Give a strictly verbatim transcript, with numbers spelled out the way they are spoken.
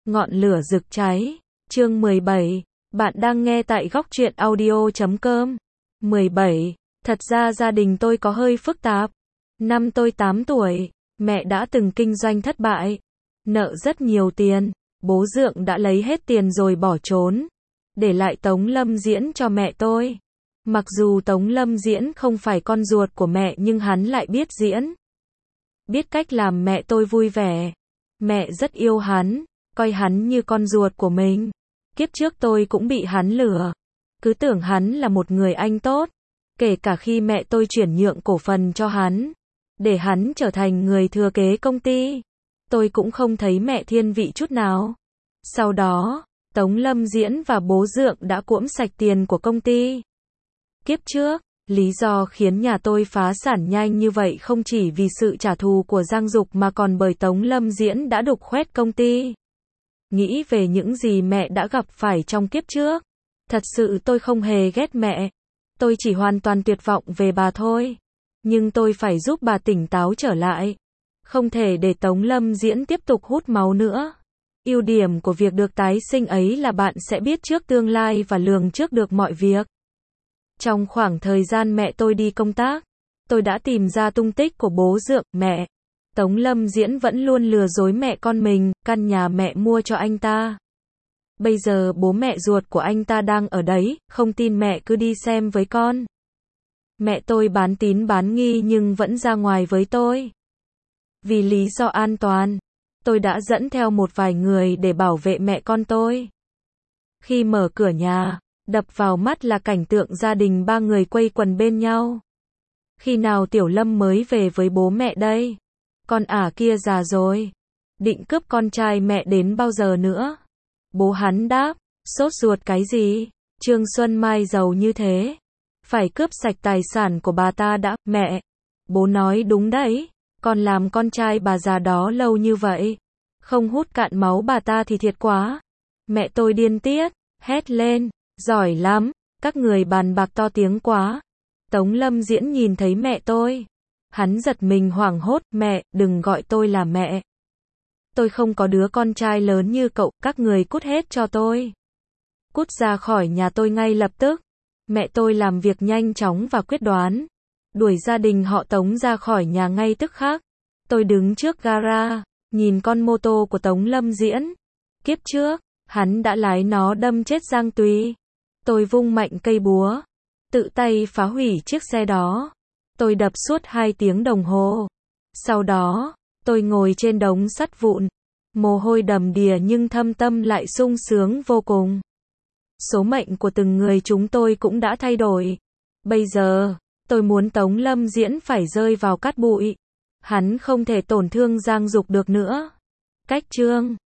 Ngọn lửa rực cháy. Chương mười bảy. Bạn đang nghe tại góc truyện audio chấm com. mười bảy. Thật ra gia đình tôi có hơi phức tạp. Năm tôi tám tuổi, mẹ đã từng kinh doanh thất bại, nợ rất nhiều tiền, bố dượng đã lấy hết tiền rồi bỏ trốn, để lại Tống Lâm Diễn cho mẹ tôi. Mặc dù Tống Lâm Diễn không phải con ruột của mẹ nhưng hắn lại biết diễn, biết cách làm mẹ tôi vui vẻ. Mẹ rất yêu hắn, coi hắn như con ruột của mình. Kiếp trước tôi cũng bị hắn lừa, cứ tưởng hắn là một người anh tốt, kể cả khi mẹ tôi chuyển nhượng cổ phần cho hắn, để hắn trở thành người thừa kế công ty. Tôi cũng không thấy mẹ thiên vị chút nào. Sau đó, Tống Lâm Diễn và bố dượng đã cuỗm sạch tiền của công ty. Kiếp trước, lý do khiến nhà tôi phá sản nhanh như vậy không chỉ vì sự trả thù của Giang Dục mà còn bởi Tống Lâm Diễn đã đục khoét công ty. Nghĩ về những gì mẹ đã gặp phải trong kiếp trước, thật sự tôi không hề ghét mẹ. Tôi chỉ hoàn toàn tuyệt vọng về bà thôi. Nhưng tôi phải giúp bà tỉnh táo trở lại. Không thể để Tống Lâm Diễn tiếp tục hút máu nữa. Ưu điểm của việc được tái sinh ấy là bạn sẽ biết trước tương lai và lường trước được mọi việc. Trong khoảng thời gian mẹ tôi đi công tác, tôi đã tìm ra tung tích của bố dượng, mẹ. Tống Lâm Diễn vẫn luôn lừa dối mẹ con mình, căn nhà mẹ mua cho anh ta. Bây giờ bố mẹ ruột của anh ta đang ở đấy, không tin mẹ cứ đi xem với con. Mẹ tôi bán tín bán nghi nhưng vẫn ra ngoài với tôi. Vì lý do an toàn, tôi đã dẫn theo một vài người để bảo vệ mẹ con tôi. Khi mở cửa nhà, đập vào mắt là cảnh tượng gia đình ba người quây quần bên nhau. Khi nào Tiểu Lâm mới về với bố mẹ đây? Con ả kia già rồi, định cướp con trai mẹ đến bao giờ nữa? Bố hắn đáp, sốt ruột cái gì? Trương Xuân Mai giàu như thế, phải cướp sạch tài sản của bà ta đã. Mẹ, bố nói đúng đấy, con làm con trai bà già đó lâu như vậy, không hút cạn máu bà ta thì thiệt quá. Mẹ tôi điên tiết, hét lên, giỏi lắm, các người bàn bạc to tiếng quá. Tống Lâm Diễn nhìn thấy mẹ tôi, hắn giật mình hoảng hốt, mẹ, đừng gọi tôi là mẹ. Tôi không có đứa con trai lớn như cậu, các người cút hết cho tôi. Cút ra khỏi nhà tôi ngay lập tức. Mẹ tôi làm việc nhanh chóng và quyết đoán, đuổi gia đình họ Tống ra khỏi nhà ngay tức khắc. Tôi đứng trước gara, nhìn con mô tô của Tống Lâm Diễn. Kiếp trước, hắn đã lái nó đâm chết Giang Tùy. Tôi vung mạnh cây búa, tự tay phá hủy chiếc xe đó. Tôi đập suốt hai tiếng đồng hồ. Sau đó, tôi ngồi trên đống sắt vụn, mồ hôi đầm đìa nhưng thâm tâm lại sung sướng vô cùng. Số mệnh của từng người chúng tôi cũng đã thay đổi. Bây giờ, tôi muốn Tống Lâm Diễn phải rơi vào cát bụi. Hắn không thể tổn thương Giang Dục được nữa. Cách chương